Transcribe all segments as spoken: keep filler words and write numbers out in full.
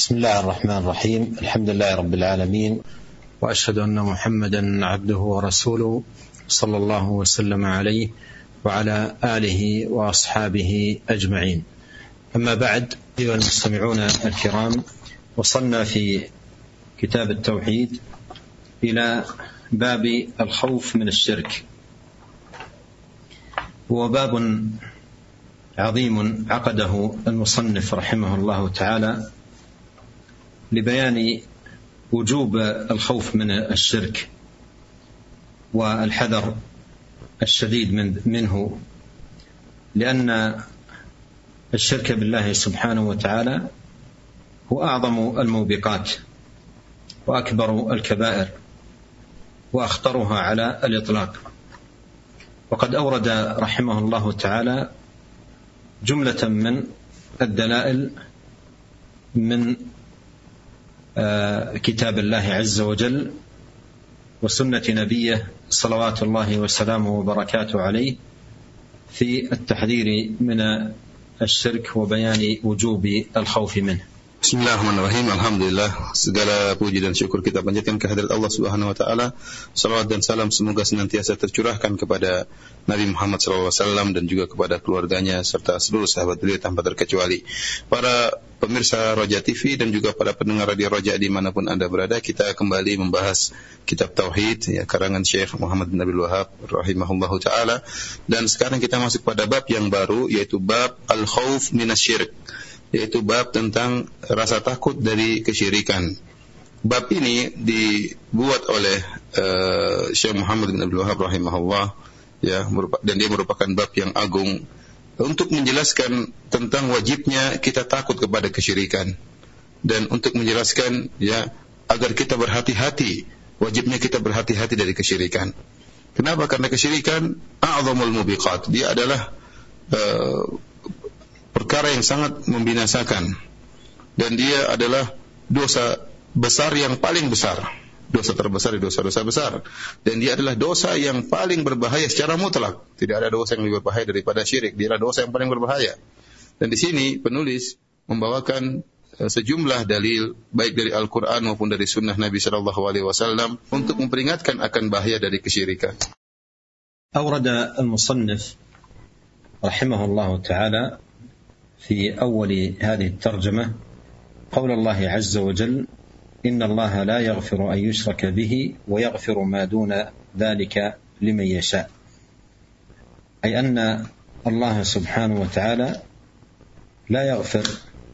بسم الله الرحمن الرحيم. الحمد لله رب العالمين، وأشهد أن محمدا عبده ورسوله صلى الله وسلم عليه وعلى آله وأصحابه أجمعين. أما بعد، أيها المستمعون الكرام، وصلنا في كتاب التوحيد إلى باب الخوف من الشرك، هو باب عظيم عقده المصنف رحمه الله تعالى لبيان وجوب الخوف من الشرك والحذر الشديد منه، لأن الشرك بالله سبحانه وتعالى هو أعظم الموبقات وأكبر الكبائر وأخطرها على الإطلاق. وقد أورد رحمه الله تعالى جملة من الدلائل من كتاب الله عز وجل وسنة نبيه صلوات الله وسلامه وبركاته عليه في التحذير من الشرك وبيان وجوب الخوف منه. Bismillahirrahmanirrahim. Alhamdulillah, segala puji dan syukur kita panjatkan kehadirat Allah Subhanahu wa taala. Salawat dan salam semoga senantiasa tercurahkan kepada Nabi Muhammad sallallahu alaihi wasallam dan juga kepada keluarganya serta seluruh sahabat beliau tanpa terkecuali. Para pemirsa Roja T V dan juga para pendengar Radio Roja dimanapun Anda berada, kita kembali membahas kitab Tauhid ya, karangan Syekh Muhammad bin Abdul Wahhab rahimahullahu taala, dan sekarang kita masuk pada bab yang baru, yaitu bab al-khauf minasy-syirk, yaitu bab tentang rasa takut dari kesyirikan. Bab ini dibuat oleh uh, Syekh Muhammad bin Abdul Wahhab rahimahullah ya, dan dia merupakan bab yang agung untuk menjelaskan tentang wajibnya kita takut kepada kesyirikan, dan untuk menjelaskan ya agar kita berhati-hati, wajibnya kita berhati-hati dari kesyirikan. Kenapa? Karena kesyirikan a'zamul mubiqat, dia adalah uh, perkara yang sangat membinasakan, dan dia adalah dosa besar yang paling besar, dosa terbesar di dosa-dosa besar, dan dia adalah dosa yang paling berbahaya secara mutlak. Tidak ada dosa yang lebih berbahaya daripada syirik, dia adalah dosa yang paling berbahaya. Dan di sini penulis membawakan sejumlah dalil baik dari Al-Quran maupun dari sunnah Nabi sallallahu alaihi wasallam untuk memperingatkan akan bahaya dari kesyirikan. Awrada al-musannif rahimahullahu ta'ala في أول هذه الترجمة قول الله عز وجل: إن الله لا يغفر أن يشرك به ويغفر ما دون ذلك لمن يشاء، أي أن الله سبحانه وتعالى لا يغفر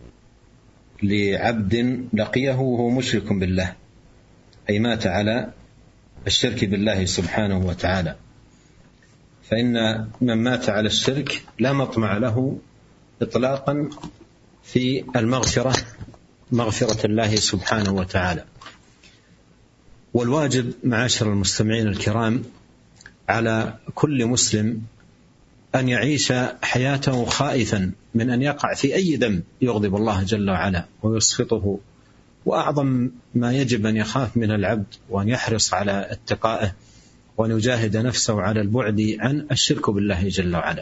لعبد لقيه وهو مشرك بالله، أي مات على الشرك بالله سبحانه وتعالى، فإن من مات على الشرك لا مطمع له إطلاقا في المغفرة، مغفرة الله سبحانه وتعالى. والواجب معاشر المستمعين الكرام على كل مسلم أن يعيش حياته خائفا من أن يقع في أي ذنب يغضب الله جل وعلا ويسخطه، وأعظم ما يجب أن يخاف من العبد وأن يحرص على اتقائه وأن يجاهد نفسه على البعد عن الشرك بالله جل وعلا.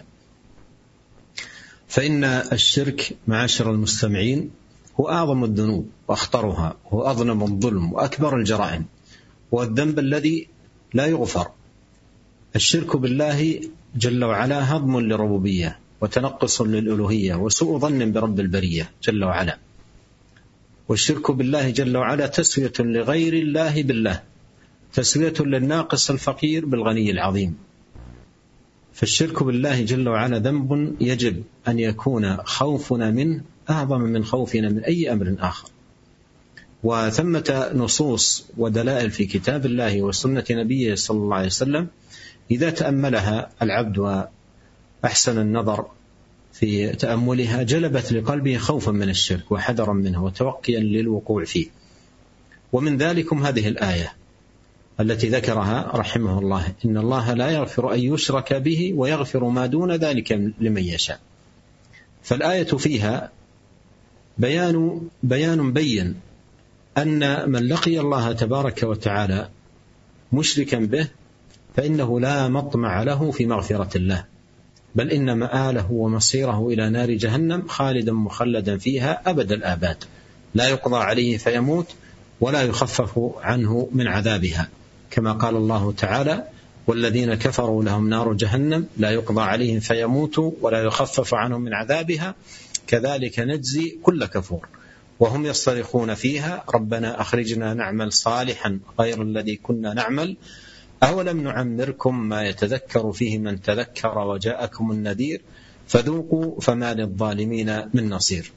فإن الشرك معاشر المستمعين هو أعظم الذنوب وأخطرها، هو أظلم الظلم وأكبر الجرائم، والذنب الذي لا يغفر. الشرك بالله جل وعلا هضم للربوبية وتنقص للألوهية وسوء ظن برب البرية جل وعلا. والشرك بالله جل وعلا تسوية لغير الله بالله، تسوية للناقص الفقير بالغني العظيم. فالشرك بالله جل وعلا ذنب يجب أن يكون خوفنا منه أعظم من خوفنا من أي أمر آخر. وثمة نصوص ودلائل في كتاب الله وسنة نبيه صلى الله عليه وسلم إذا تأملها العبد وأحسن النظر في تأملها جلبت لقلبه خوفا من الشرك وحذرا منه وتوقيا للوقوع فيه. ومن ذلكم هذه الآية التي ذكرها رحمه الله: إن الله لا يغفر أن يشرك به ويغفر ما دون ذلك لمن يشاء. فالآية فيها بيان بيان بين أن من لقي الله تبارك وتعالى مشركا به فإنه لا مطمع له في مغفرة الله، بل إن مآله ومصيره إلى نار جهنم خالدا مخلدا فيها أبد الآباد، لا يقضى عليه فيموت ولا يخفف عنه من عذابها، كما قال الله تعالى: والذين كفروا لهم نار جهنم لا يقضى عليهم فيموتوا ولا يخفف عنهم من عذابها كذلك نجزي كل كفور وهم يصطرخون فيها ربنا أخرجنا نعمل صالحا غير الذي كنا نعمل أولم نعمركم ما يتذكر فيه من تذكر وجاءكم النذير فذوقوا فما للظالمين من نصير.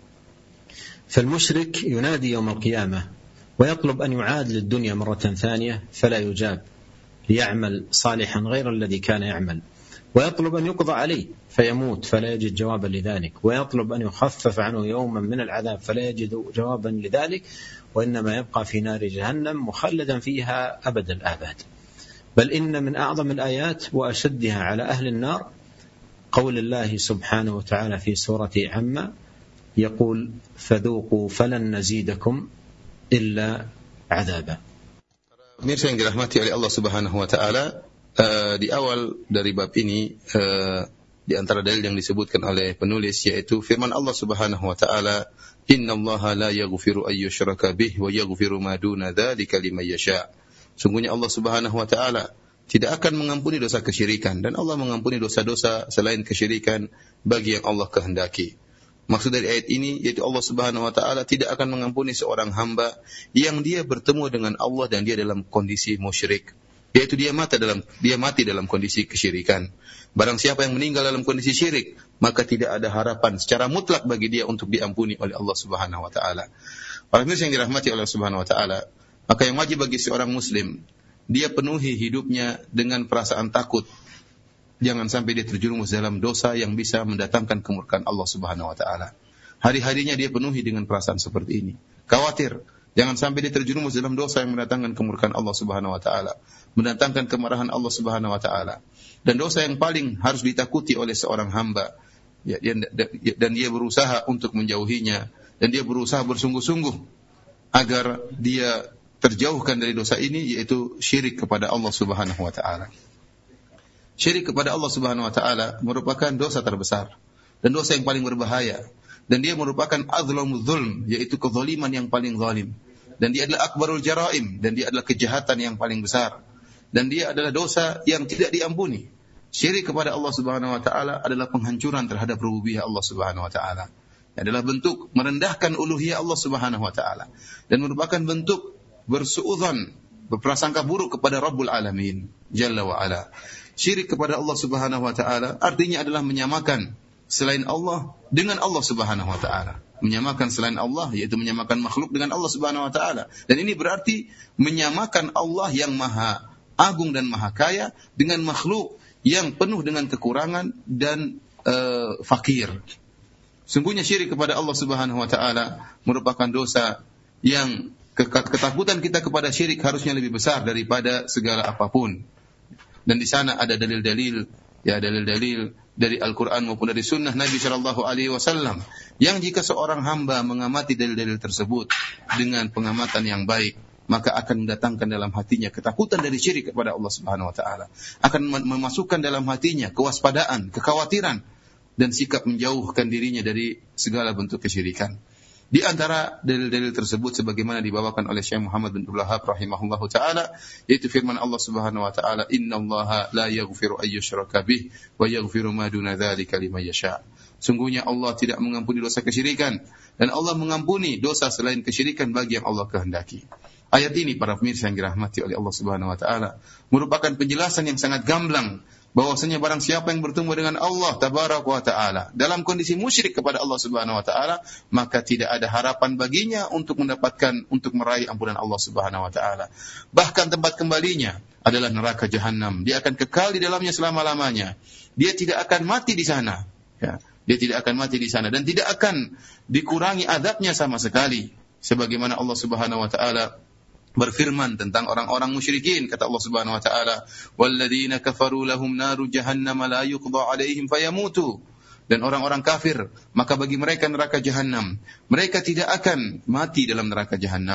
فالمشرك ينادي يوم القيامة ويطلب أن يعاد للدنيا مرة ثانية فلا يجاب، ليعمل صالحا غير الذي كان يعمل، ويطلب أن يقضى عليه فيموت فلا يجد جوابا لذلك، ويطلب أن يخفف عنه يوما من العذاب فلا يجد جوابا لذلك، وإنما يبقى في نار جهنم مخلدا فيها أبد الآباد. بل إن من أعظم الآيات وأشدها على أهل النار قول الله سبحانه وتعالى في سورة عما يقول: فذوقوا فلن نزيدكم إلا عذابا. Pemirsa yang dirahmati oleh Allah Subhanahu wa taala, uh, di awal dari bab ini uh, di antara dalil yang disebutkan oleh penulis yaitu firman Allah Subhanahu wa taala, "Innallaha la yaghfiru ay yushraka bih wa yaghfiru ma duna dzalika liman yasha." Sungguhnya Allah Subhanahu wa taala tidak akan mengampuni dosa kesyirikan, dan Allah mengampuni dosa-dosa selain kesyirikan bagi yang Allah kehendaki. Maksud dari ayat ini yaitu Allah Subhanahu wa taala tidak akan mengampuni seorang hamba yang dia bertemu dengan Allah dan dia dalam kondisi musyrik, yaitu dia mati dalam dia mati dalam kondisi kesyirikan. Barang siapa yang meninggal dalam kondisi syirik, maka tidak ada harapan secara mutlak bagi dia untuk diampuni oleh Allah Subhanahu wa taala. Para pemirsa yang dirahmati oleh Allah Subhanahu wa taala, maka yang wajib bagi seorang muslim, dia penuhi hidupnya dengan perasaan takut. Jangan sampai dia terjerumus dalam dosa yang bisa mendatangkan kemurkaan Allah Subhanahu wa taala. Hari-harinya dia penuhi dengan perasaan seperti ini. Khawatir jangan sampai dia terjerumus dalam dosa yang mendatangkan kemurkaan Allah Subhanahu wa taala, mendatangkan kemarahan Allah Subhanahu wa taala. Dan dosa yang paling harus ditakuti oleh seorang hamba, ya, dan dia berusaha untuk menjauhinya, dan dia berusaha bersungguh-sungguh agar dia terjauhkan dari dosa ini, yaitu syirik kepada Allah Subhanahu wa taala. Syirik kepada Allah Subhanahu wa taala merupakan dosa terbesar dan dosa yang paling berbahaya, dan dia merupakan azlamul zulm, yaitu kezaliman yang paling zalim, dan dia adalah akbarul jaraim, dan dia adalah kejahatan yang paling besar, dan dia adalah dosa yang tidak diampuni. Syirik kepada Allah Subhanahu wa taala adalah penghancuran terhadap rububiyah Allah Subhanahu wa taala. Adalah bentuk merendahkan uluhiyah Allah Subhanahu wa taala dan merupakan bentuk bersuudzon, berprasangka buruk kepada Rabbul Alamin Jalla wa Ala. Syirik kepada Allah Subhanahu wa taala artinya adalah menyamakan selain Allah dengan Allah Subhanahu wa taala. Menyamakan selain Allah yaitu menyamakan makhluk dengan Allah Subhanahu wa taala. Dan ini berarti menyamakan Allah yang maha agung dan maha kaya dengan makhluk yang penuh dengan kekurangan dan uh, fakir. Sungguhnya syirik kepada Allah Subhanahu wa taala merupakan dosa yang ketakutan kita kepada syirik harusnya lebih besar daripada segala apapun. Dan di sana ada dalil-dalil, ya dalil-dalil dari Al-Quran maupun dari Sunnah Nabi Shallallahu Alaihi Wasallam, yang jika seorang hamba mengamati dalil-dalil tersebut dengan pengamatan yang baik, maka akan mendatangkan dalam hatinya ketakutan dari syirik kepada Allah Subhanahu Wa Taala, akan memasukkan dalam hatinya kewaspadaan, kekhawatiran, dan sikap menjauhkan dirinya dari segala bentuk kesyirikan. Di antara dalil-dalil tersebut sebagaimana dibawakan oleh Syekh Muhammad bin Abdul Wahhab rahimahullahu taala, yaitu firman Allah Subhanahu wa taala, "Innallaha la yaghfiru ay yushraka bih wa yaghfiru ma duna dzalika liman yasha." Sungguhnya Allah tidak mengampuni dosa kesyirikan, dan Allah mengampuni dosa selain kesyirikan bagi yang Allah kehendaki. Ayat ini para pemirsa yang dirahmati oleh Allah Subhanahu wa taala merupakan penjelasan yang sangat gamblang bahwasanya barang siapa yang bertemu dengan Allah tabaraka wa taala dalam kondisi musyrik kepada Allah Subhanahu wa taala, maka tidak ada harapan baginya untuk mendapatkan untuk meraih ampunan Allah Subhanahu wa taala. Bahkan tempat kembalinya adalah neraka jahanam. Dia akan kekal di dalamnya selama-lamanya. Dia tidak akan mati di sana, ya. Dia tidak akan mati di sana dan tidak akan dikurangi azabnya sama sekali. Sebagaimana Allah Subhanahu wa taala berfirman tentang orang-orang musyrikin, kata Allah Subhanahu wa taala, "Walladzina kafaru lahum naru jahannam la yuqda 'alaihim fayamutu." Dan orang-orang kafir, maka bagi mereka neraka jahanam. Mereka tidak akan mati dalam neraka jahanam.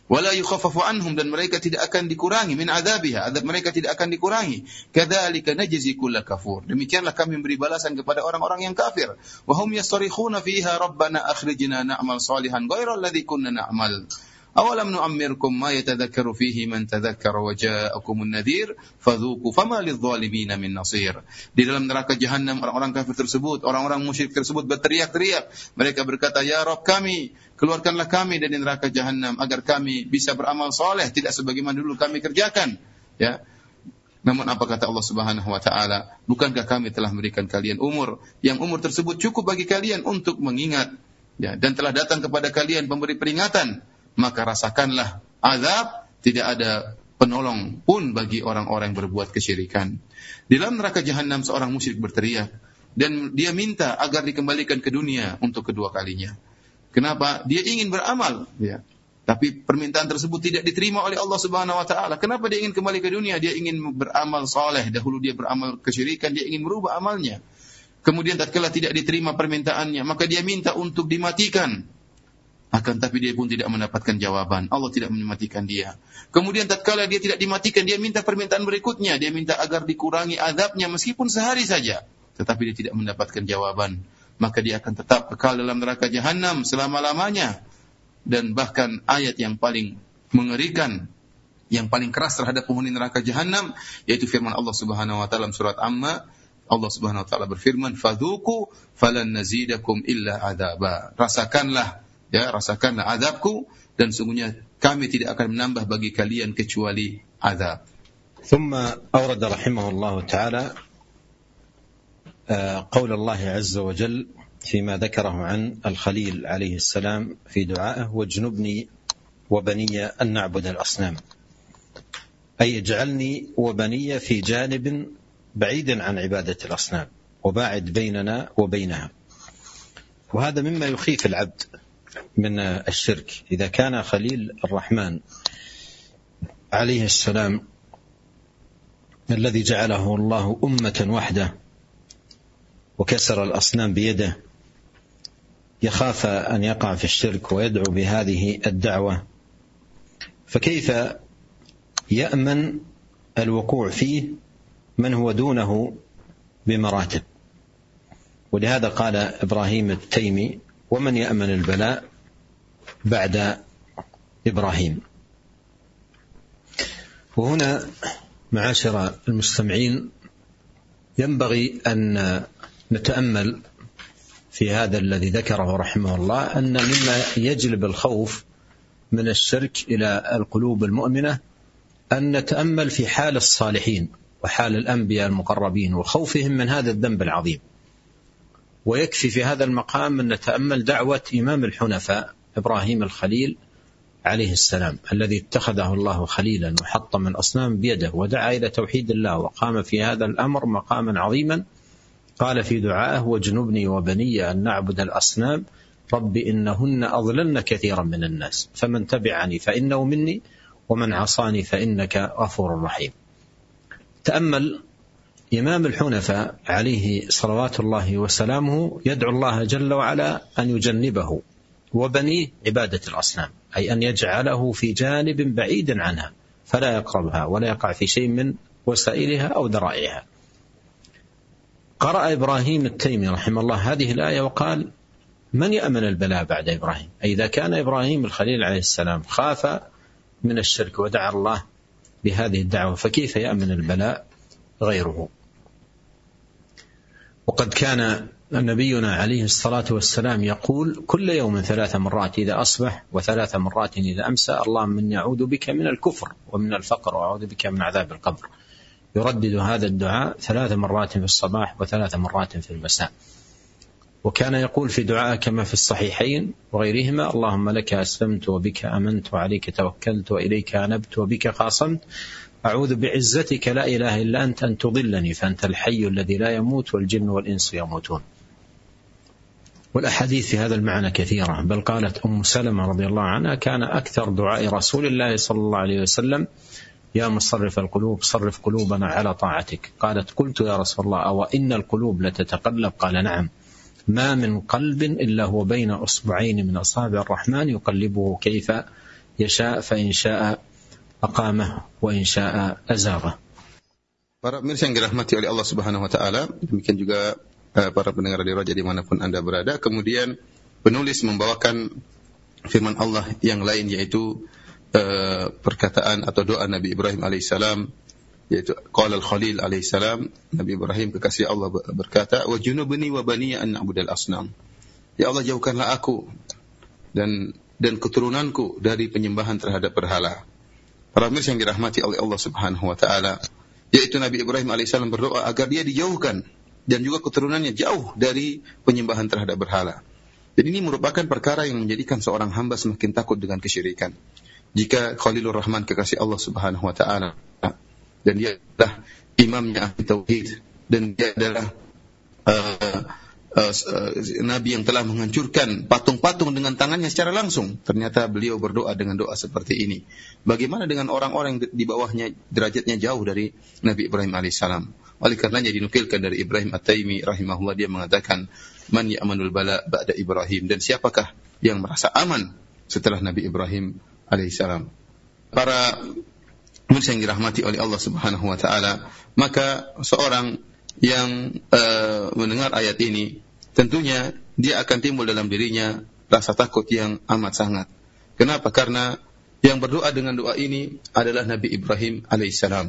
wala yukhaffafu anhum, dan mereka tidak akan dikurangi min adzabiha, azab mereka tidak akan dikurangi. Kadzalika najzi kulla kafur, demikianlah kami memberi balasan kepada orang-orang yang kafir. Wa hum yastarikhuna fiha rabbana akhrijna na'mal salihan ghairal ladzi kunna na'mal. Awalam nu'ammirkum ma yatadhakkaru fihi man tadhakkara wa ja'akumun nadhir fadhuqu fama lidh-dhalimin min nasir. Di dalam neraka jahanam orang-orang kafir tersebut, orang-orang musyrik tersebut berteriak-teriak. Mereka berkata, ya Rabb kami, keluarkanlah kami dari neraka jahanam agar kami bisa beramal saleh tidak sebagaimana dulu kami kerjakan. Ya. Namun apa kata Allah Subhanahu wa taala? Bukankah kami telah memberikan kalian umur yang umur tersebut cukup bagi kalian untuk mengingat, ya, dan telah datang kepada kalian pemberi peringatan, maka rasakanlah azab, tidak ada penolong pun bagi orang-orang yang berbuat kesyirikan. Di dalam neraka jahanam seorang musyrik berteriak dan dia minta agar dikembalikan ke dunia untuk kedua kalinya. Kenapa? Dia ingin beramal, ya. Tapi permintaan tersebut tidak diterima oleh Allah Subhanahu wa taala. Kenapa dia ingin kembali ke dunia? Dia ingin beramal saleh. Dahulu dia beramal kesyirikan, dia ingin merubah amalnya. Kemudian tatkala tidak diterima permintaannya, maka dia minta untuk dimatikan. Akan tapi dia pun tidak mendapatkan jawaban. Allah tidak mematikan dia. Kemudian tatkala dia tidak dimatikan, dia minta permintaan berikutnya. Dia minta agar dikurangi azabnya meskipun sehari saja. Tetapi dia tidak mendapatkan jawaban. Maka dia akan tetap kekal dalam neraka jahanam selama-lamanya. Dan bahkan ayat yang paling mengerikan, yang paling keras terhadap penghuni neraka jahanam, yaitu firman Allah Subhanahu wa taala dalam surat Amma. Allah Subhanahu wa taala berfirman, "Fadzuqu falan nazidakum illa adzaba." Rasakanlah, ya, rasakanlah azabku, dan sungguhnya kami tidak akan menambah bagi kalian kecuali azab. ثم أورد رحمه الله تعالى قول الله عز وجل فيما ذكره عن الخليل عليه السلام في دعائه: واجنبني وبني أن نعبد الأصنام، أي اجعلني وبني في جانب بعيد عن عبادة الأصنام وباعد بيننا وبينها. وهذا مما يخيف العبد من الشرك. إذا كان خليل الرحمن عليه السلام الذي جعله الله أمة وحده وكسر الأصنام بيده يخاف أن يقع في الشرك ويدعو بهذه الدعوة، فكيف يأمن الوقوع فيه من هو دونه بمراتب؟ ولهذا قال إبراهيم التيمي: ومن يأمن البلاء بعد إبراهيم. وهنا معاشر المستمعين ينبغي أن نتأمل في هذا الذي ذكره رحمه الله، أن مما يجلب الخوف من الشرك إلى القلوب المؤمنة أن نتأمل في حال الصالحين وحال الأنبياء المقربين وخوفهم من هذا الذنب العظيم. ويكفي في هذا المقام أن نتأمل دعوة إمام الحنفاء إبراهيم الخليل عليه السلام، الذي اتخذه الله خليلا وحطم الأصنام بيده ودعا إلى توحيد الله، وقام في هذا الأمر مقاما عظيما. قال في دعائه: واجنبني وبني أن نعبد الأصنام رب إنهن أضللن كثيرا من الناس فمن تبعني فإنه مني ومن عصاني فإنك غفور رحيم. تأمل إمام الحنفاء عليه صلوات الله وسلامه يدعو الله جل وعلا أن يجنبه وبنيه عبادة الأصنام، أي أن يجعله في جانب بعيد عنها فلا يقربها ولا يقع في شيء من وسائلها أو ذرائعها. قرأ إبراهيم التيمي رحمه الله هذه الآية وقال: من يأمن البلاء بعد إبراهيم؟ أي إذا كان إبراهيم الخليل عليه السلام خاف من الشرك ودعا الله بهذه الدعوة، فكيف يأمن البلاء غيره؟ وقد كان نبينا عليه الصلاة والسلام يقول كل يوم ثلاث مرات إذا أصبح وثلاث مرات إذا أمسى: اللهم إني أعوذ بك من الكفر ومن الفقر وأعوذ بك من عذاب القبر. يردد هذا الدعاء ثلاث مرات في الصباح وثلاث مرات في المساء. وكان يقول في دعاء كما في الصحيحين وغيرهما: اللهم لك أسلمت وبك أمنت وعليك توكلت وإليك أنبت وبك خاصمت، أعوذ بعزتك لا إله إلا أنت أن تضلني فأنت الحي الذي لا يموت والجن والإنس يموتون. والأحاديث في هذا المعنى كثيرة، بل قالت أم سلمة رضي الله عنها: كان أكثر دعاء رسول الله صلى الله عليه وسلم: يا مصرف القلوب صرف قلوبنا على طاعتك. قالت: قلت يا رسول الله أو إن القلوب لتتقلب؟ قال: نعم، ما من قلب إلا هو بين أصبعين من أصابع الرحمن يقلبه كيف يشاء فإن شاء أقامه وإن شاء أزاغه. Para pemirsa yang dirahmati oleh Allah Subhanahu wa taala, demikian juga uh, para pendengar Radio Raja dimanapun Anda berada. Kemudian penulis membawakan firman Allah yang lain, yaitu uh, perkataan atau doa Nabi Ibrahim alaihissalam, yaitu qala al-Khalil alaihissalam, Nabi Ibrahim kekasih Allah berkata, wa junubni wa baniya an na'budal asnam. Ya Allah, jauhkanlah aku dan dan keturunanku dari penyembahan terhadap berhala. Para pemirsa yang dirahmati oleh Allah Subhanahu wa taala, yaitu Nabi Ibrahim alaihissalam berdoa agar dia dijauhkan dan juga keturunannya jauh dari penyembahan terhadap berhala. Jadi ini merupakan perkara yang menjadikan seorang hamba semakin takut dengan kesyirikan. Jika Khalilur Rahman kekasih Allah Subhanahu wa taala dan dia adalah imamnya ahli tauhid dan dia adalah uh, uh, uh, nabi yang telah menghancurkan patung-patung dengan tangannya secara langsung, ternyata beliau berdoa dengan doa seperti ini. Bagaimana dengan orang-orang yang di bawahnya derajatnya jauh dari Nabi Ibrahim alaihissalam? Oleh karenanya dinukilkan dari Ibrahim At-Taimi rahimahullah, dia mengatakan, man ya'manul bala ba'da Ibrahim, dan siapakah yang merasa aman setelah Nabi Ibrahim alaihissalam? Para pemirsa yang dirahmati oleh Allah Subhanahu wa taala, maka seorang yang uh, mendengar ayat ini, tentunya dia akan timbul dalam dirinya rasa takut yang amat sangat. Kenapa? Karena yang berdoa dengan doa ini adalah Nabi Ibrahim alaihissalam.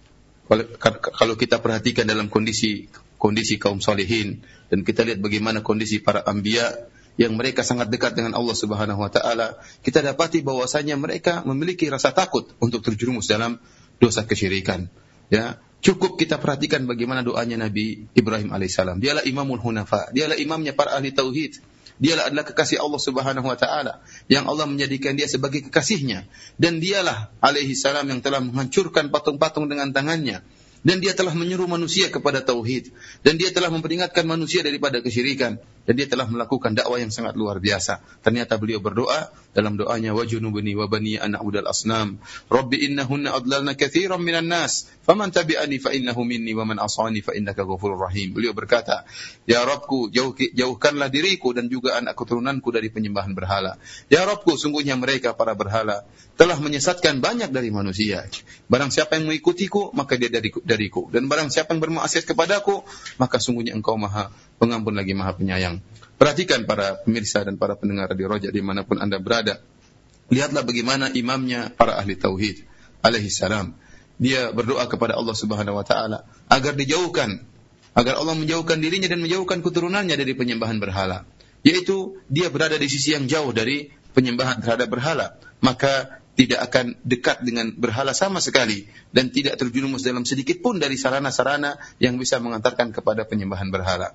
Kalau kita perhatikan dalam kondisi kondisi kaum salihin, dan kita lihat bagaimana kondisi para anbiya yang mereka sangat dekat dengan Allah Subhanahu wa taala, kita dapati bahwasanya mereka memiliki rasa takut untuk terjerumus dalam dosa kesyirikan. Ya, cukup kita perhatikan bagaimana doanya Nabi Ibrahim alaihissalam. Dialah imamul hunafa, dialah imamnya para ahli tauhid. Dialah adalah kekasih Allah Subhanahu wa taala, yang Allah menjadikan dia sebagai kekasihnya, dan dialah alaihi salam yang telah menghancurkan patung-patung dengan tangannya, dan dia telah menyuruh manusia kepada tauhid, dan dia telah memperingatkan manusia daripada kesyirikan, dan dia telah melakukan dakwah yang sangat luar biasa. Ternyata beliau berdoa dalam doanya, wa junubni wa bani an na'budal asnam rabbi innahunna adlalna katsiran minan nas faman tabi'ani fa innahu minni wa man asani fa innaka ghafurur rahim. Beliau berkata, ya Rabbku, jauh, jauhkanlah diriku dan juga anak keturunanku dari penyembahan berhala. Ya Rabbku, sungguhnya mereka para berhala telah menyesatkan banyak dari manusia. Barang siapa yang mengikutiku, maka dia dari dariku, dan barang siapa yang bermaksiat kepadaku, maka sungguhnya engkau maha pengampun lagi maha penyayang. Perhatikan para pemirsa dan para pendengar Radio Raja dimanapun Anda berada, lihatlah bagaimana imamnya para ahli tauhid alaihi salam, dia berdoa kepada Allah Subhanahu wa taala agar dijauhkan, agar Allah menjauhkan dirinya dan menjauhkan keturunannya dari penyembahan berhala, yaitu dia berada di sisi yang jauh dari penyembahan terhadap berhala, maka tidak akan dekat dengan berhala sama sekali, dan tidak terjerumus dalam sedikit pun dari sarana-sarana yang bisa mengantarkan kepada penyembahan berhala.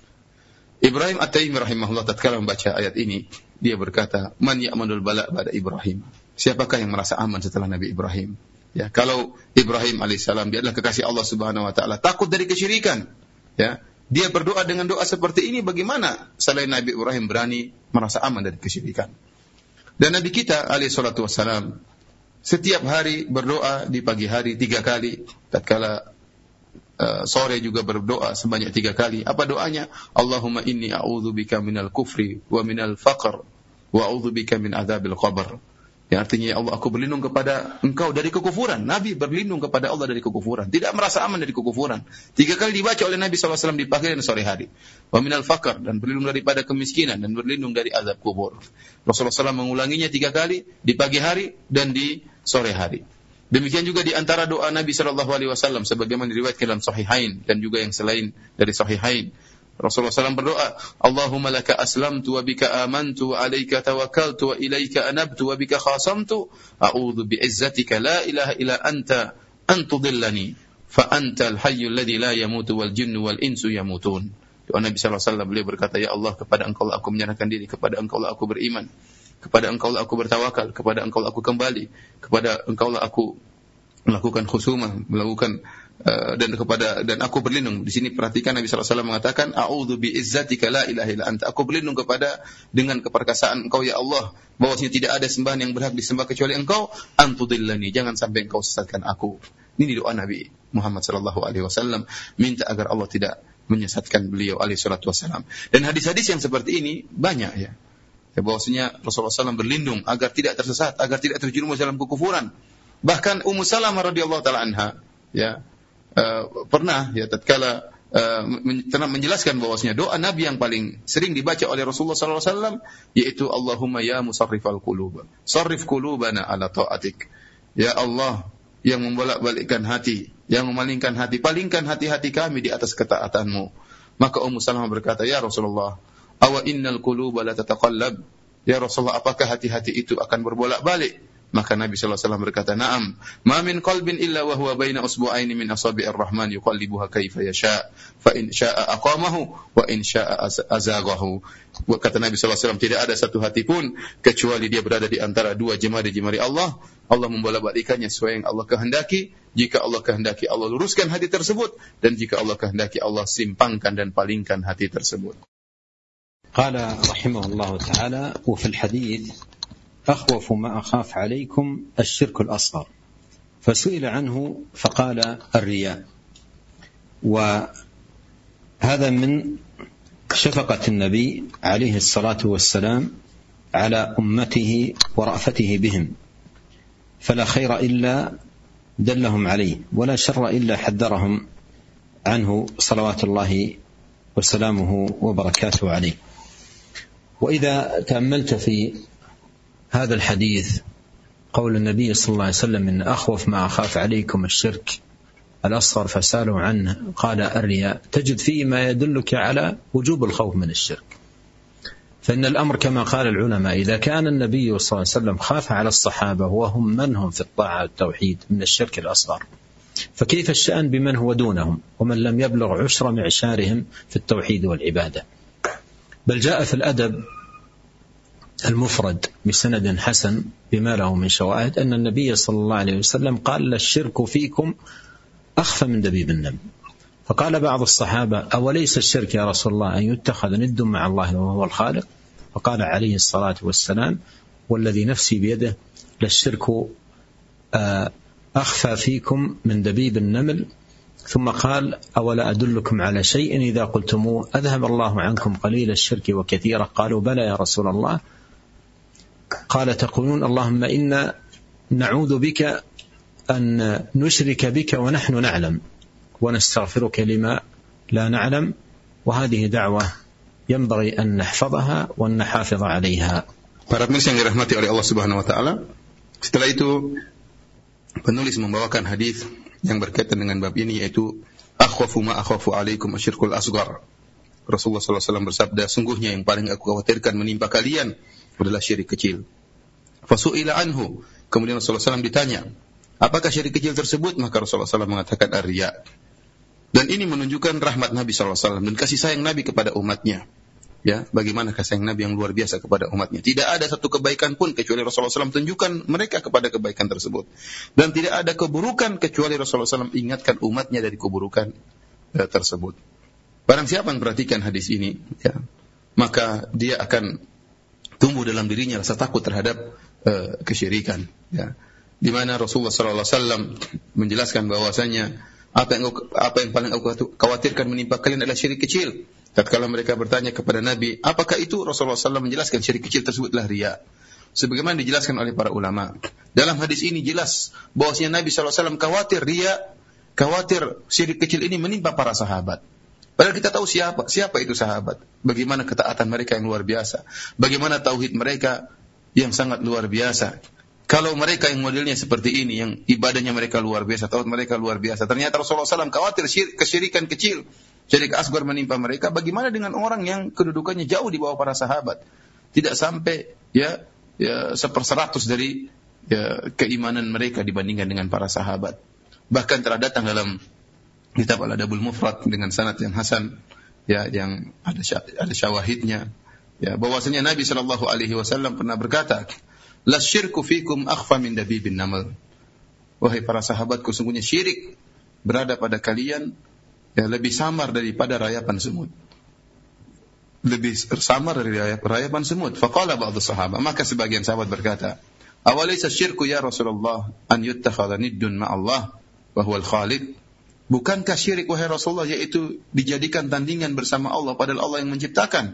Ibrahim At-Taimi rahimahullah tatkala membaca ayat ini, dia berkata, man ya'manul bala ba'da Ibrahim. Siapakah yang merasa aman setelah Nabi Ibrahim? Ya, kalau Ibrahim alaihissalam dia adalah kekasih Allah Subhanahu wa taala, takut dari kesyirikan, ya, dia berdoa dengan doa seperti ini, bagaimana selain Nabi Ibrahim berani merasa aman dari kesyirikan? Dan Nabi kita alaihi salatu wassalam setiap hari berdoa di pagi hari tiga kali, tatkala uh, sore juga berdoa sebanyak tiga kali. Apa doanya? Allahumma inni a'udzubika minal kufri wa minal faqr wa a'udzubika min adzabil qabr. Yang artinya, ya Allah, aku berlindung kepada engkau dari kekufuran. Nabi berlindung kepada Allah dari kekufuran, tidak merasa aman dari kekufuran. Tiga kali dibaca oleh Nabi shallallahu alaihi wasallam di pagi dan sore hari. Wa minal faqr, dan berlindung daripada kemiskinan, dan berlindung dari azab kubur. Rasulullah shallallahu alaihi wasallam mengulanginya tiga kali di pagi hari dan di sore hari. Demikian juga di antara doa Nabi shallallahu alaihi wasallam sebagaimana diriwayatkan dalam Sahihain dan juga yang selain dari Sahihain. Rasulullah shallallahu alaihi wasallam berdoa, Allahumma laka aslamtu wa bika amantu wa alaika tawakkaltu wa ilaika anabtu wa bika khasamtu a'udzu bi'izzatika la ilaha illa anta an tudillani fa antal hayyul ladzi la yamutu wal jinnu wal insu yamutun. Doa Nabi shallallahu alaihi wasallam, beliau berkata, ya Allah, kepada engkau lah aku menyerahkan diri, kepada engkau lah aku beriman, kepada engkau lah aku bertawakal, kepada engkau lah aku kembali, kepada engkau lah aku melakukan khusumah, melakukan Uh, dan kepada dan aku berlindung. Di sini perhatikan Nabi shallallahu alaihi wasallam mengatakan, a'udzu bi'izzatika la ilaha illa anta. Aku berlindung kepada dengan keperkasaan engkau ya Allah, bahwasanya tidak ada sembahan yang berhak disembah kecuali engkau, antudillani, jangan sampai engkau sesatkan aku. Ini doa Nabi Muhammad sallallahu alaihi wasallam, minta agar Allah tidak menyesatkan beliau alaihi salatu wasallam. Dan hadis-hadis yang seperti ini banyak, ya. Ya, bahwasanya Rasulullah shallallahu alaihi wasallam berlindung agar tidak tersesat, agar tidak terjerumus dalam kekufuran. Bahkan Ummu Salamah radhiyallahu taala anha, ya, uh, pernah ya tatkala uh, menjelaskan bahwasanya doa Nabi yang paling sering dibaca oleh Rasulullah sallallahu alaihi wasallam yaitu Allahumma ya musarrifal qulub, sarrif qulubana ala ta'atik. Ya Allah yang membolak-balikkan hati, yang memalingkan hati, palingkan hati-hati kami di atas ketaatan-Mu. Maka Ummu Salamah berkata, ya Rasulullah, awa innal quluba la tataqallab. Ya Rasulullah, apakah hati-hati itu akan berbolak-balik? Maka Nabi sallallahu alaihi wasallam berkata, "Na'am, ma min qalbin illa wa huwa baina usbu'aini min asabi'ir rahman yuqallibuha kaifa yasha, fa in syaa'a aqamahu wa in syaa'a azaghahu." Kata Nabi sallallahu alaihi wasallam, tidak ada satu hati pun kecuali dia berada di antara dua jemari-jemari Allah. Allah membolak-balikannya sesuai yang Allah kehendaki. Jika Allah kehendaki, Allah luruskan hati tersebut, dan jika Allah kehendaki, Allah simpangkan dan palingkan hati tersebut. Qala rahimahullahu ta'ala, wa fil hadits أخوف ما أخاف عليكم الشرك الأصغر، فسئل عنه فقال الرياء. وهذا من شفقة النبي عليه الصلاة والسلام على أمته ورأفته بهم، فلا خير إلا دلهم عليه، ولا شر إلا حذرهم عنه صلوات الله وسلامه وبركاته عليه. وإذا تأملت في هذا الحديث قول النبي صلى الله عليه وسلم إن أخوف ما أخاف عليكم الشرك الأصغر فسألوا عنه قال الرياء، تجد فيه ما يدلك على وجوب الخوف من الشرك. فإن الأمر كما قال العلماء، إذا كان النبي صلى الله عليه وسلم خاف على الصحابة وهم من هم في الطاعة والتوحيد من الشرك الأصغر، فكيف الشأن بمن هو دونهم ومن لم يبلغ عشر معشارهم في التوحيد والعبادة؟ بل جاء في الأدب المفرد بسند حسن بما له من شواهد أن النبي صلى الله عليه وسلم قال الشرك فيكم أخفى من دبيب النمل. فقال بعض الصحابة أوليس الشرك يا رسول الله أن يتخذ ند مع الله وهو الخالق؟ فقال عليه الصلاة والسلام والذي نفسي بيده للشرك أخفى فيكم من دبيب النمل. ثم قال أولا أدلكم على شيء إذا قلتموه أذهب الله عنكم قليل الشرك وكثيرا؟ قالوا بلى يا رسول الله. قال تقولون اللهم إنا نعوذ بك أن نشرك بك ونحن نعلم ونستغفرك لما لا نعلم، وهذه دعوة ينبغي أن نحفظها وأن نحافظ عليها. Para pemirsa yang dirahmati oleh Allah Subhanahu wa taala, setelah itu penulis membawakan hadis yang berkaitan dengan bab ini, yaitu akhwafu ma akhwafu alaikum asyirkul asghar. Rasulullah sallallahu alaihi wasallam bersabda, sungguhnya yang paling aku khawatirkan menimpa kalian adalah syirik kecil. Fasu'ila anhu, kemudian Rasulullah sallallahu alaihi wasallam ditanya, apakah syirik kecil tersebut? Maka Rasulullah sallallahu alaihi wasallam mengatakan ar-riya. Dan ini menunjukkan rahmat Nabi sallallahu alaihi wasallam dan kasih sayang Nabi kepada umatnya. Ya, bagaimana kasih sayang Nabi yang luar biasa kepada umatnya. Tidak ada satu kebaikan pun kecuali Rasulullah sallallahu alaihi wasallam tunjukkan mereka kepada kebaikan tersebut. Dan tidak ada keburukan kecuali Rasulullah sallallahu alaihi wasallam ingatkan umatnya dari keburukan eh, tersebut. Barang siapa yang perhatikan hadis ini, ya, maka dia akan tumbuh dalam dirinya rasa takut terhadap uh, kesyirikan, ya. Di mana Rasulullah sallallahu alaihi wasallam menjelaskan bahwasanya apa yang apa yang paling aku khawatirkan menimpa kalian adalah syirik kecil. Tatkala mereka bertanya kepada Nabi, apakah itu? Rasulullah sallallahu alaihi wasallam menjelaskan syirik kecil tersebutlah riya. Sebagaimana dijelaskan oleh para ulama. Dalam hadis ini jelas bahwasanya Nabi sallallahu alaihi wasallam khawatir riya, khawatir syirik kecil ini menimpa para sahabat. Padahal kita tahu siapa siapa itu sahabat, bagaimana ketaatan mereka yang luar biasa, bagaimana tauhid mereka yang sangat luar biasa. Kalau mereka yang modelnya seperti ini, yang ibadahnya mereka luar biasa, tauhid mereka luar biasa, ternyata Rasulullah sallallahu alaihi wasallam khawatir syirik, kesyirikan kecil, syirik asghar menimpa mereka. Bagaimana dengan orang yang kedudukannya jauh di bawah para sahabat, tidak sampai ya ya seperseratus dari ya, keimanan mereka dibandingkan dengan para sahabat. Bahkan telah datang dalam kitab Al-Adabul Mufrad dengan sanad yang hasan, ya, yang ada ada syawahidnya, ya, bahwasanya Nabi sallallahu alaihi wasallam pernah berkata, la syirku fikum akhfa min dabibin naml. Wahai para sahabatku, sungguhnya syirik berada pada kalian ya lebih samar daripada rayapan semut. Lebih samar dari rayapan semut. Faqala ba'd as-sahabah, maka sebagian sahabat berkata, awalaysa syirku ya Rasulullah an yuttakhadha niddun ma'allah wa huwa al-khaliq? Bukankah syirik wahai Rasulullah yaitu dijadikan tandingan bersama Allah padahal Allah yang menciptakan?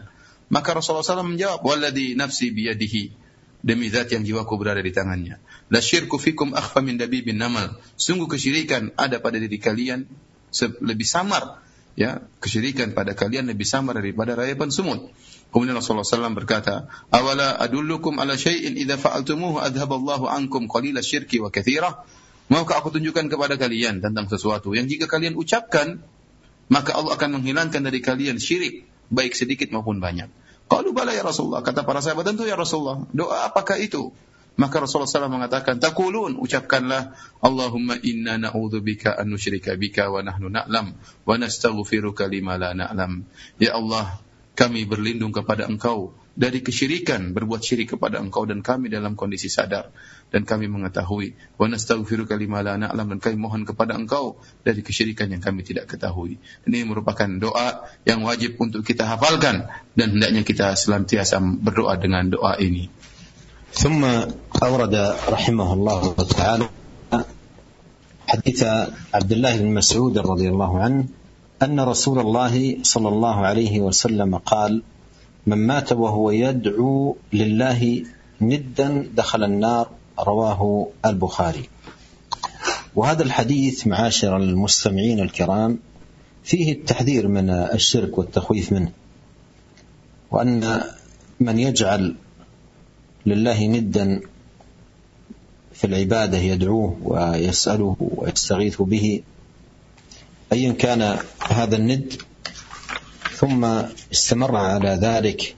Maka Rasulullah shallallahu alaihi wasallam menjawab, "Walladzi nafsi biyadihi." Demi zat yang jiwaku berada di tangannya. La syirku fikum akhfa min dabibin namal. Sungguh kesyirikan ada pada diri kalian lebih samar, ya, kesyirikan pada kalian lebih samar daripada rayapan semut. Kemudian Rasulullah shallallahu alaihi wasallam berkata, "Awala adullukum ala syai'in idza fa'altumuhu adhaballahu ankum qalila syirki wa katsira." Maukah aku tunjukkan kepada kalian tentang sesuatu yang jika kalian ucapkan, maka Allah akan menghilangkan dari kalian syirik, baik sedikit maupun banyak. Qalu bala ya Rasulullah, kata para sahabat, tentu ya Rasulullah. Doa apakah itu? Maka Rasulullah shallallahu alaihi wasallam mengatakan, taqulun, ucapkanlah, Allahumma inna na'udzubika an nusyrika bika wa nahnu na'lam wa nastaghfiruka lima la na'lam. Ya Allah, kami berlindung kepada Engkau dari kesyirikan, berbuat syirik kepada Engkau dan kami dalam kondisi sadar dan kami mengetahui. Wa nastaghfiruka lima la na'lam, dan kami mohon kepada Engkau dari kesyirikan yang kami tidak ketahui. Ini merupakan doa yang wajib untuk kita hafalkan dan hendaknya kita senantiasa berdoa dengan doa ini. ثم أورد رحمه الله تعالى حديث عبد الله بن مسعود رضي الله عنه أن رسول الله صلى الله عليه وسلم قال: من مات وهو يدعو لله ندا دخل النار. رواه البخاري. وهذا الحديث معاشر المستمعين الكرام فيه التحذير من الشرك والتخويف منه، وأن من يجعل لله ندا في العبادة يدعوه ويسأله ويستغيث به أيا كان هذا الند، ثم استمر على ذلك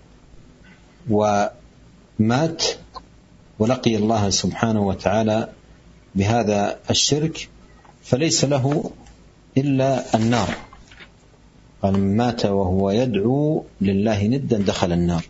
ومات ولقي الله سبحانه وتعالى بهذا الشرك فليس له إلا النار. قال: من مات وهو يدعو لله ندا دخل النار.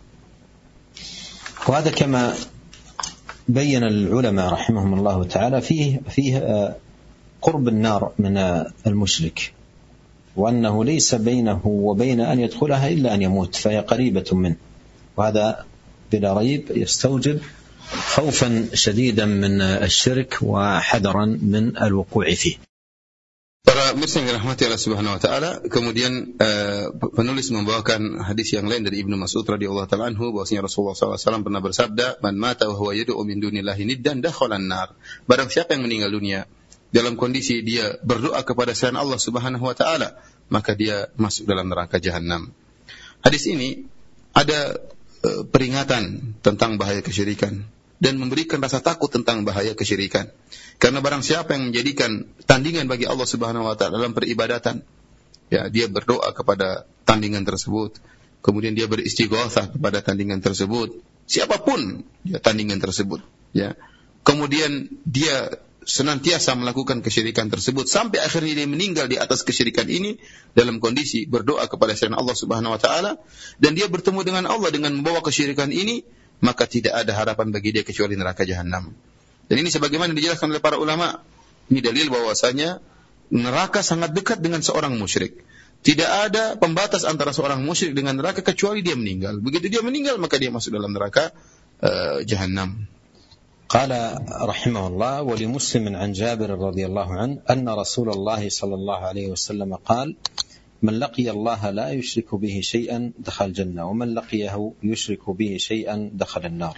وهذا كما بين العلماء رحمهم الله تعالى فيه فيه قرب النار من المشرك، وأنه ليس بينه وبين أن يدخلها إلا أن يموت، فهي قريبة منه. وهذا بلا ريب يستوجب خوفا شديدا من الشرك وحذرا من الوقوع فيه. Para mirsa yang dirahmati Allah Subhanahu wa taala, kemudian uh, penulis membawakan hadis yang lain dari Ibnu Mas'ud radhiyallahu taala anhu bahwasanya Rasulullah sallallahu alaihi wasallam pernah bersabda, "Man mata wa huwa yad'u min dunillahi niddan dakhalan nar." Barang siapa yang meninggal dunia dalam kondisi dia berdoa kepada selain Allah Subhanahu wa taala, maka dia masuk dalam neraka jahanam. Hadis ini ada uh, peringatan tentang bahaya kesyirikan dan memberikan rasa takut tentang bahaya kesyirikan. Karena barang siapa yang menjadikan tandingan bagi Allah Subhanahu wa taala dalam peribadatan, ya, dia berdoa kepada tandingan tersebut, kemudian dia beristighatsah kepada tandingan tersebut, siapapun ya tandingan tersebut, ya. Kemudian dia senantiasa melakukan kesyirikan tersebut sampai akhirnya dia meninggal di atas kesyirikan ini dalam kondisi berdoa kepada selain Allah Subhanahu wa taala, dan dia bertemu dengan Allah dengan membawa kesyirikan ini, maka tidak ada harapan bagi dia kecuali neraka jahanam. Dan ini sebagaimana dijelaskan oleh para ulama, ini dalil bahwasanya neraka sangat dekat dengan seorang musyrik. Tidak ada pembatas antara seorang musyrik dengan neraka kecuali dia meninggal. Begitu dia meninggal maka dia masuk dalam neraka uh, jahanam. قال رحمه الله: ولمسلم عن جابر رضي الله عنه أن رسول الله صلى الله عليه وسلم قال: من لقي الله لا يشرك به شيئا دخل الجنة ومن لقيه يشرك به شيئا دخل النار.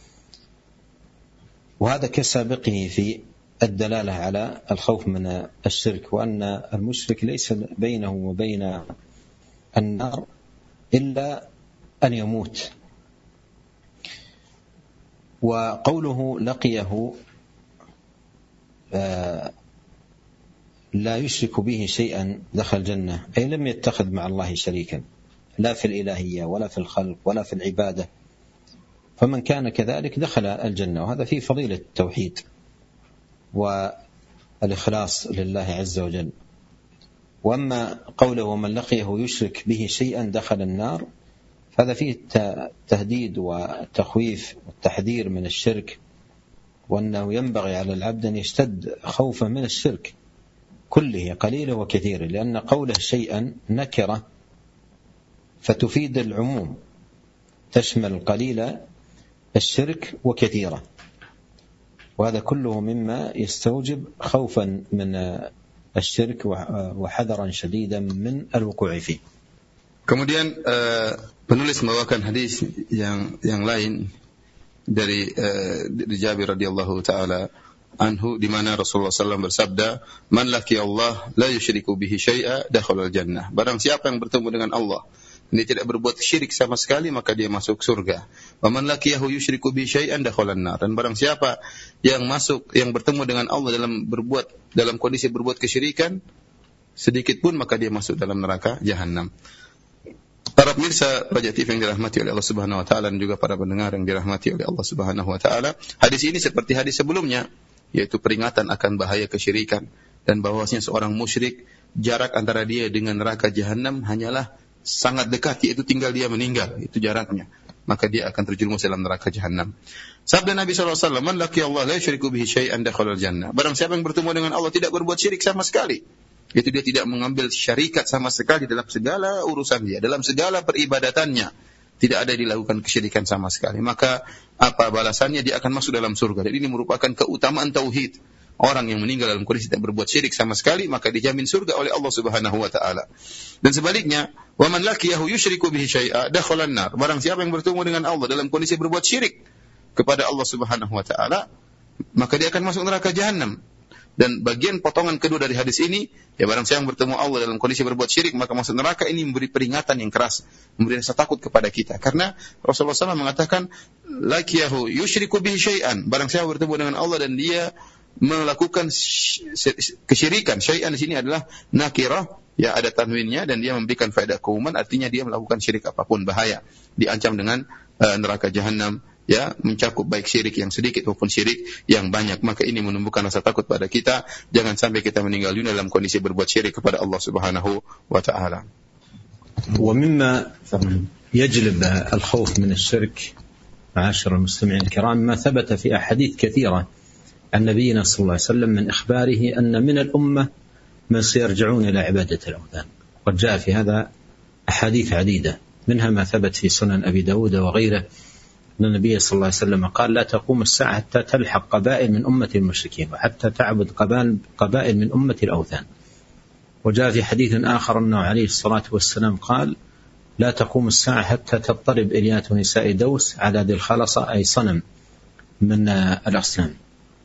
وهذا كسابقه في الدلالة على الخوف من الشرك، وأن المشرك ليس بينه وبين النار إلا أن يموت. وقوله لقيه لا يشرك به شيئا دخل الجنة، أي لم يتخذ مع الله شريكا لا في الإلهية ولا في الخلق ولا في العبادة، فمن كان كذلك دخل الجنة. وهذا فيه فضيلة التوحيد والإخلاص لله عز وجل. وأما قوله ومن لقيه يشرك به شيئا دخل النار، فهذا فيه التهديد والتخويف والتحذير من الشرك، وأنه ينبغي على العبد أن يشتد خوفا من الشرك كله قليله وكثيره، لأن قوله شيئا نكرة فتفيد العموم، تشمل قليل الشرك وكثيرة، وهذا كله مما يستوجب خوفا من الشرك وحذرا شديدا من الوقوع فيه. Kemudian uh, penulis membawakan hadis yang yang lain dari uh, dari Jabir radhiyallahu taala anhu, di mana Rasulullah sallallahu alaihi wasallam bersabda, "Man laki Allah la yusyriku bihi syai'a dakhala al-jannah." Barang siapa yang bertemu dengan Allah, dia tidak berbuat syirik sama sekali, maka dia masuk surga. "Wa man laqiyahu yusyriku bihi syai'an dakhala an-nar." Dan barang siapa yang masuk yang bertemu dengan Allah dalam berbuat dalam kondisi berbuat kesyirikan sedikit pun, maka dia masuk dalam neraka jahanam. Para pemirsa Raja T V yang dirahmati oleh Allah Subhanahu wa taala dan juga para pendengar yang dirahmati oleh Allah Subhanahu wa taala, hadis ini seperti hadis sebelumnya, yaitu peringatan akan bahaya kesyirikan dan bahwasanya seorang musyrik jarak antara dia dengan neraka jahanam hanyalah sangat dekat, yaitu tinggal dia meninggal, itu jaraknya, maka dia akan terjerumus dalam neraka jahanam. Sabda Nabi sallallahu alaihi wasallam, "Man laqiya Allah la yusyriku bihi syai'an dakhala al-jannah." Barang siapa yang bertemu dengan Allah tidak berbuat syirik sama sekali, itu dia tidak mengambil syarikat sama sekali dalam segala urusan dia, dalam segala peribadatannya, tidak ada dilakukan kesyirikan sama sekali, maka apa balasannya? Dia akan masuk dalam surga. Dan ini merupakan keutamaan tauhid. Orang yang meninggal dalam kondisi tidak berbuat syirik sama sekali, maka dijamin surga oleh Allah Subhanahu wa taala. Dan sebaliknya, "Wa man laqiyahu yusyriku bihi syai'a dakhala an-nar." Barang siapa yang bertemu dengan Allah dalam kondisi berbuat syirik kepada Allah Subhanahu wa taala, maka dia akan masuk neraka jahanam. Dan bagian potongan kedua dari hadis ini, ya barang siapa yang bertemu Allah dalam kondisi berbuat syirik maka masuk neraka, ini memberi peringatan yang keras, memberi rasa takut kepada kita. Karena Rasulullah sallallahu alaihi wasallam mengatakan, "Laqiyahu yusyriku bihi syai'an." Barang siapa bertemu dengan Allah dan dia melakukan kesyirikan. Syai'an di sini adalah nakirah, ya ada tanwinnya, dan dia memberikan faedah keumuman, artinya dia melakukan syirik apapun bahaya, diancam dengan uh, neraka jahanam, ya, mencakup baik syirik yang sedikit maupun syirik yang banyak. Maka ini menumbuhkan rasa takut pada kita, jangan sampai kita meninggal dunia dalam kondisi berbuat syirik kepada Allah Subhanahu wa taala. ومما يجلب الخوف من الشرك معاشر المستمعين الكرام ما ثبت في أحاديث كثيرة عن نبينا صلى الله عليه وسلم من إخباره أن من الأمة من سيرجعون إلى عبادة الأوثان. قد جاء في هذا أحاديث عديدة، منها ما ثبت في سنن أبي داود وغيره أن النبي صلى الله عليه وسلم قال: لا تقوم الساعة حتى تلحق قبائل من أمة المشركين وحتى تعبد قبائل من أمة الأوثان. وجاء في حديث آخر أنه عليه الصلاة والسلام قال: لا تقوم الساعة حتى تضطرب إليات نساء دوس على ذي الخلصة، أي صنم من الأصنام.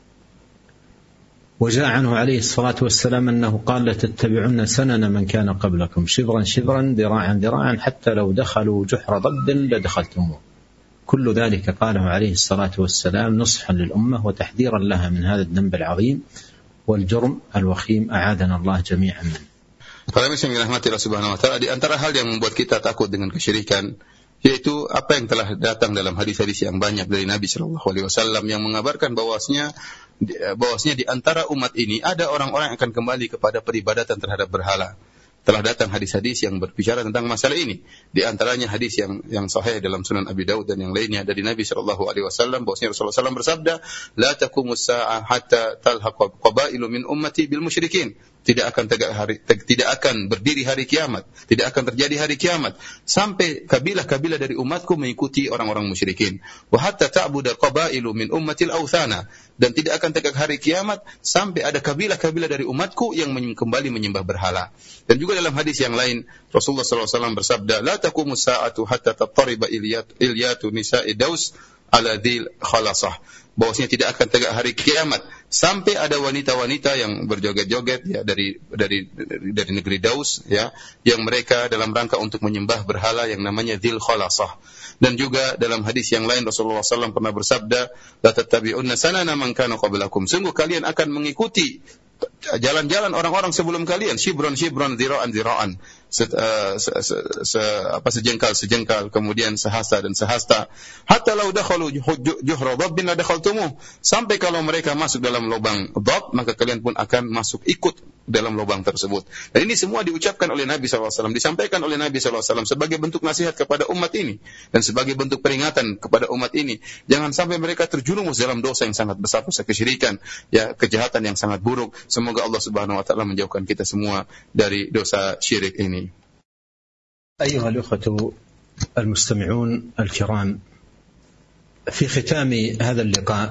وجاء عنه عليه الصلاة والسلام أنه قال: لتتبعن سنن من كان قبلكم شبرا شبرا ذراعا ذراعا حتى لو دخلوا جحر ضب لدخلتموه. كل ذلك قاله عليه الصلاة والسلام نصحا للأمة وتحذيرا لها من هذا الذنب العظيم والجرم الوخيم، أعاذنا الله جميعا منه. Para muslim yang dirahmati Allah Subhanahu wa taala, di antara hal yang membuat kita takut dengan kesyirikan yaitu apa yang telah datang dalam hadis-hadis yang banyak dari Nabi sallallahu alaihi wasallam yang mengabarkan bahwasanya bahwasanya di antara umat ini ada orang-orang yang akan kembali kepada peribadatan terhadap berhala. Telah datang hadis-hadis yang berbicara tentang masalah ini. Di antaranya hadis yang yang sahih dalam Sunan Abi Daud dan yang lainnya dari Nabi sallallahu alaihi wasallam bahwasanya Rasulullah sallallahu alaihi wasallam bersabda, "La taqumus saa'ah hatta talhaq qabailu min ummati bil musyrikin." Tidak akan tegak hari, tidak akan berdiri hari kiamat, tidak akan terjadi hari kiamat sampai kabilah-kabilah dari umatku mengikuti orang-orang musyrikin. Wa hatta ta'budu qabailu min ummatil awthana, dan tidak akan tegak hari kiamat sampai ada kabilah-kabilah dari umatku yang kembali menyembah berhala. Dan juga dalam hadis yang lain Rasulullah sallallahu alaihi wasallam bersabda, "La taqumus sa'atu hatta tattariba ilyat ilyatu nisa'i daus ala dzil khalasah." Bahwasanya tidak akan tegak hari kiamat sampai ada wanita-wanita yang berjoget-joget, ya, dari dari dari negeri Daus, ya, yang mereka dalam rangka untuk menyembah berhala yang namanya dzil khalasah. Dan juga dalam hadis yang lain Rasulullah sallallahu alaihi wasallam pernah bersabda, "La tattabi'unna sanana man kana qablakum." Sungguh kalian akan mengikuti jalan-jalan orang-orang sebelum kalian, shibron shibron, zira'an zira'an, se, uh, se, se, se, apa sejengkal sejengkal, kemudian sehasta dan sehasta. Hatta law dakhalu juhra dhabbin la dakhaltumuh, sampai kalau mereka masuk dalam lubang dhab, maka kalian pun akan masuk ikut dalam lubang tersebut. Dan ini semua diucapkan oleh Nabi sallallahu alaihi wasallam, disampaikan oleh Nabi sallallahu alaihi wasallam sebagai bentuk nasihat kepada umat ini dan sebagai bentuk peringatan kepada umat ini, jangan sampai mereka terjerumus dalam dosa yang sangat besar, dosa kesyirikan, ya, kejahatan yang sangat buruk. Semoga Allah Subhanahu wa taala menjauhkan kita semua dari dosa syirik ini. أيها الأخوة المستمعون الكرام، في ختام هذا اللقاء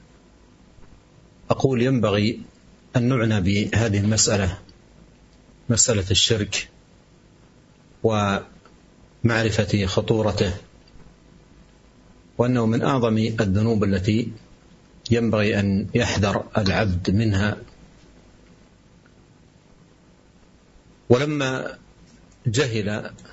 أقول ينبغي أن نعنى بهذه المسألة، مسألة الشرك معرفة خطورته، وأنه من أعظم الذنوب التي ينبغي أن يحذر العبد منها. ولما جهل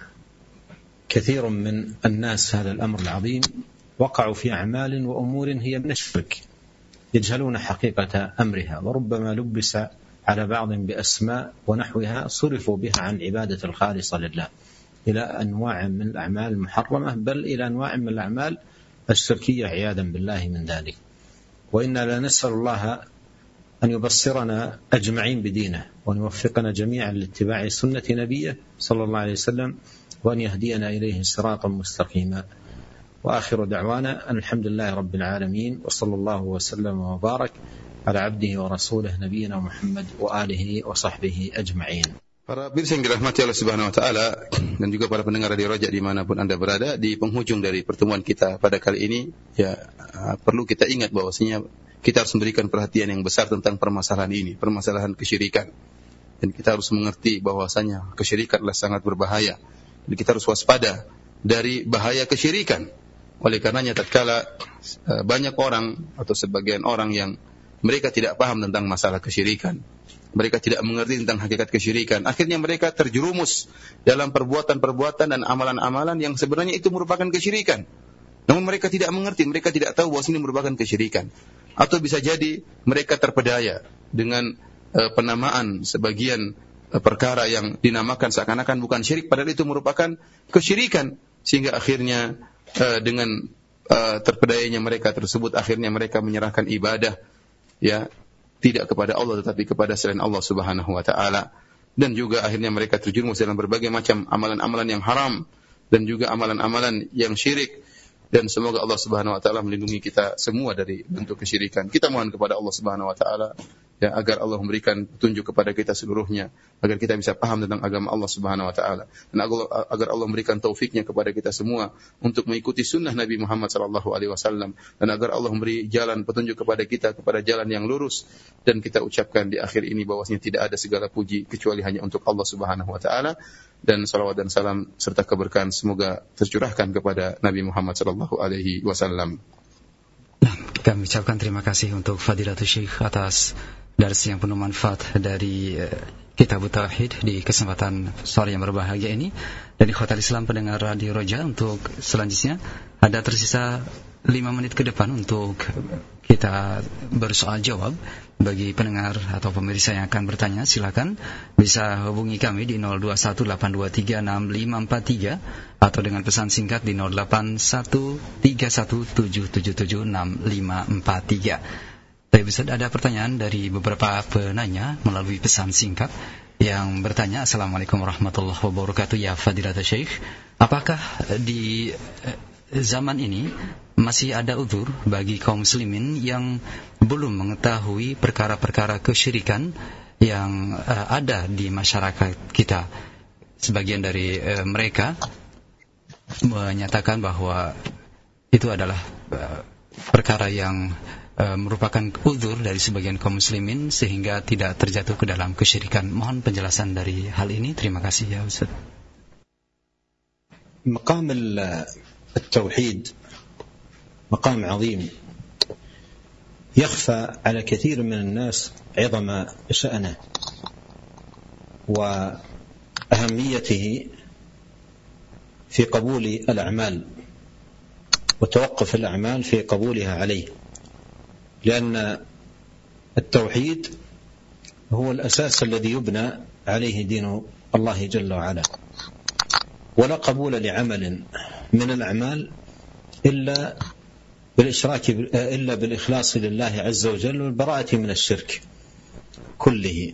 كثير من الناس هذا الأمر العظيم وقعوا في أعمال وأمور هي من الشرك، يجهلون حقيقة أمرها، وربما لبس على بعض بأسماء ونحوها صرفوا بها عن عبادة الخالصة لله إلى أنواع من الأعمال المحرمة، بل إلى أنواع من الأعمال الشركية عياذا بالله من ذلك. وإنا لا نسأل الله أن يبصرنا أجمعين بدينه، وأن يوفقنا جميعا لاتباع سنة نبيه صلى الله عليه وسلم، وأن يهدينا إليه صراطا مستقيما. وآخر دعوانا أن الحمد لله رب العالمين، وصلى الله وسلم وبارك على عبده ورسوله نبينا محمد وآله وصحبه أجمعين. Para pemirsa yang dirahmati Allah Subhanahu wa taala dan juga para pendengar Radio Raja dimanapun Anda berada, di penghujung dari pertemuan kita pada kali ini, ya perlu kita ingat bahwasanya kita harus memberikan perhatian yang besar tentang permasalahan ini, permasalahan kesyirikan. Dan kita harus mengerti bahwasanya kesyirikan adalah sangat berbahaya. Dan kita harus waspada dari bahaya kesyirikan. Oleh karenanya tatkala banyak orang atau sebagian orang yang mereka tidak paham tentang masalah kesyirikan, mereka tidak mengerti tentang hakikat kesyirikan, akhirnya mereka terjerumus dalam perbuatan-perbuatan dan amalan-amalan yang sebenarnya itu merupakan kesyirikan. Namun mereka tidak mengerti, mereka tidak tahu bahwa ini merupakan kesyirikan. Atau bisa jadi mereka terpedaya dengan uh, penamaan sebagian uh, perkara yang dinamakan seakan-akan bukan syirik, padahal itu merupakan kesyirikan. Sehingga akhirnya uh, dengan uh, terpedayanya mereka tersebut, akhirnya mereka menyerahkan ibadah, ya, tidak kepada Allah tetapi kepada selain Allah Subhanahu wa taala, dan juga akhirnya mereka terjerumus dalam berbagai macam amalan-amalan yang haram dan juga amalan-amalan yang syirik. Dan semoga Allah Subhanahu wa taala melindungi kita semua dari bentuk kesyirikan. Kita mohon kepada Allah Subhanahu wa taala ya agar Allah memberikan petunjuk kepada kita seluruhnya, agar kita bisa paham tentang agama Allah Subhanahu wa taala, dan agar Allah memberikan taufiknya kepada kita semua untuk mengikuti sunnah Nabi Muhammad sallallahu alaihi wasallam, dan agar Allah memberi jalan petunjuk kepada kita kepada jalan yang lurus. Dan kita ucapkan di akhir ini bahwasanya tidak ada segala puji kecuali hanya untuk Allah Subhanahu wa taala, dan salawat dan salam serta keberkahan semoga tercurahkan kepada Nabi Muhammad sallallahu alaihi wasallam. Nah, kami ucapkan terima kasih untuk Fadilatul Syekh atas darsi yang penuh manfaat dari uh, Kitab Tauhid di kesempatan sore yang berbahagia ini. Dan ikhwatal Islam pendengar Radio Roja, untuk selanjutnya ada tersisa lima menit ke depan untuk kita bersoal jawab. Bagi pendengar atau pemirsa yang akan bertanya, silakan bisa hubungi kami di nol dua satu delapan dua tiga enam lima empat tiga atau dengan pesan singkat di nol delapan satu tiga satu tujuh tujuh tujuh enam lima empat tiga. Tapi bisa ada pertanyaan dari beberapa penanya melalui pesan singkat yang bertanya, Assalamualaikum warahmatullahi wabarakatuh. Ya Fadilatul Syekh, apakah di zaman ini masih ada uzur bagi kaum muslimin yang belum mengetahui perkara-perkara kesyirikan yang uh, ada di masyarakat kita? Sebagian dari uh, mereka menyatakan bahwa itu adalah uh, perkara yang uh, merupakan uzur dari sebagian kaum muslimin sehingga tidak terjatuh ke dalam kesyirikan. Mohon penjelasan dari hal ini. Terima kasih ya Ustaz. Maqam التوحيد مقام عظيم يخفى على كثير من الناس عظم شأنه وأهميته في قبول الأعمال وتوقف الأعمال في قبولها عليه، لأن التوحيد هو الأساس الذي يبنى عليه دين الله جل وعلا، ولا قبول لعمل من الأعمال إلا بالإشراك إلا بالإخلاص لله عز وجل والبراءة من الشرك كله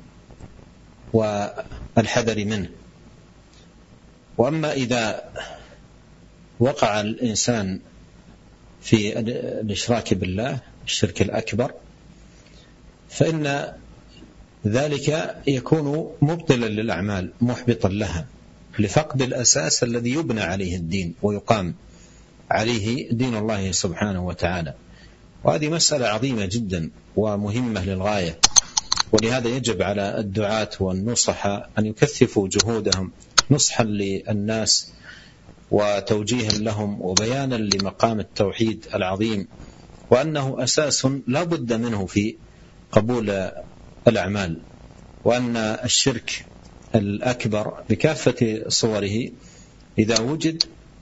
والحذر منه. وأما إذا وقع الإنسان في الإشراك بالله الشرك الأكبر فإن ذلك يكون مبطلا للأعمال محبطا لها لفقد الأساس الذي يبنى عليه الدين ويقام عليه دين الله سبحانه وتعالى. وهذه مسألة عظيمة جدا ومهمة للغاية، ولهذا يجب على الدعاة والنصحاء أن يكثفوا جهودهم نصحا للناس وتوجيها لهم وبيانا لمقام التوحيد العظيم، وأنه أساس لا بد منه في قبول الأعمال، وأن الشرك الأكبر بكافة صوره إذا وجد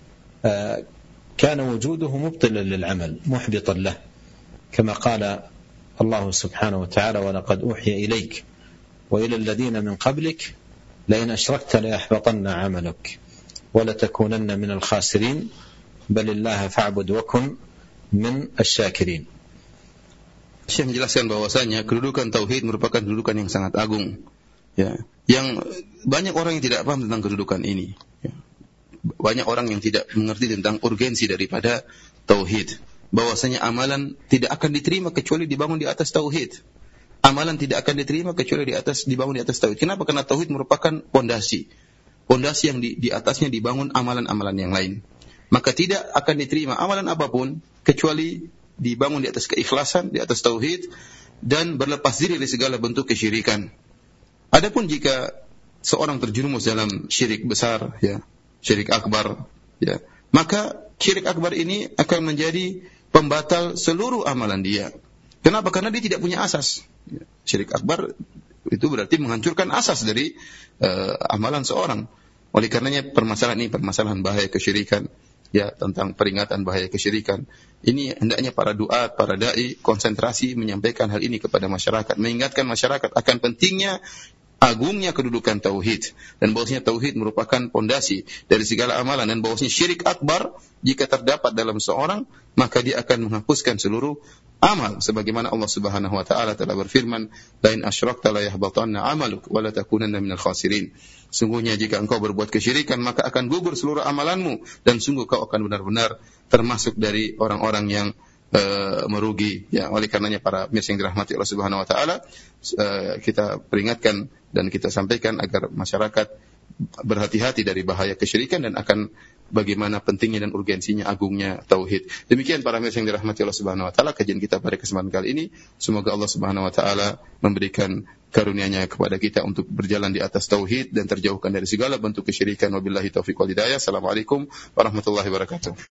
كان وجوده مبطلا للعمل محبطا له، كما قال الله سبحانه وتعالى: ولقد أوحي إليك وإلى الذين من قبلك لئن أشركت ليحبطن عملك ولتكونن من الخاسرين بل الله فاعبد وكن من الشاكرين. Syekh menjelaskan bahwasanya kedudukan tauhid merupakan kedudukan yang sangat agung, ya, yang banyak orang yang tidak paham tentang kedudukan ini, ya. Banyak orang yang tidak mengerti tentang urgensi daripada tauhid, bahwasanya amalan tidak akan diterima kecuali dibangun di atas tauhid. Amalan tidak akan diterima kecuali di atas dibangun di atas tauhid. Kenapa? Karena tauhid merupakan pondasi. Pondasi yang di, di atasnya dibangun amalan-amalan yang lain. Maka tidak akan diterima amalan apapun kecuali dibangun di atas keikhlasan, di atas tauhid, dan berlepas diri dari segala bentuk kesyirikan. Adapun jika seorang terjerumus dalam syirik besar, ya, syirik akbar, ya, maka syirik akbar ini akan menjadi pembatal seluruh amalan dia. Kenapa? Karena dia tidak punya asas. Ya, syirik akbar itu berarti menghancurkan asas dari uh, amalan seorang. Oleh karenanya permasalahan ini permasalahan bahaya kesyirikan, ya, tentang peringatan bahaya kesyirikan. Ini hendaknya para duat, para dai konsentrasi menyampaikan hal ini kepada masyarakat, mengingatkan masyarakat akan pentingnya, agungnya kedudukan tauhid, dan bahwasanya tauhid merupakan pondasi dari segala amalan, dan bahwasanya syirik akbar jika terdapat dalam seorang maka dia akan menghapuskan seluruh amal, sebagaimana Allah Subhanahu wa taala telah berfirman, "Lain asyrakta la yahbatanna 'amaluk wa la takunanna minal khasirin." Sungguhnya jika engkau berbuat kesyirikan maka akan gugur seluruh amalanmu, dan sungguh kau akan benar-benar termasuk dari orang-orang yang uh, merugi. Ya, oleh karenanya para mirsa yang dirahmati Allah Subhanahu wa taala, uh, kita peringatkan dan kita sampaikan agar masyarakat berhati-hati dari bahaya kesyirikan dan akan bagaimana pentingnya dan urgensinya agungnya tauhid. Demikian para mirsa yang dirahmati Allah Subhanahu wa taala, kajian kita pada kesempatan kali ini. Semoga Allah Subhanahu wa taala memberikan karunia-Nya kepada kita untuk berjalan di atas tauhid dan terjauhkan dari segala bentuk kesyirikan. Wabillahi taufiq wal hidayah. Assalamualaikum warahmatullahi wabarakatuh.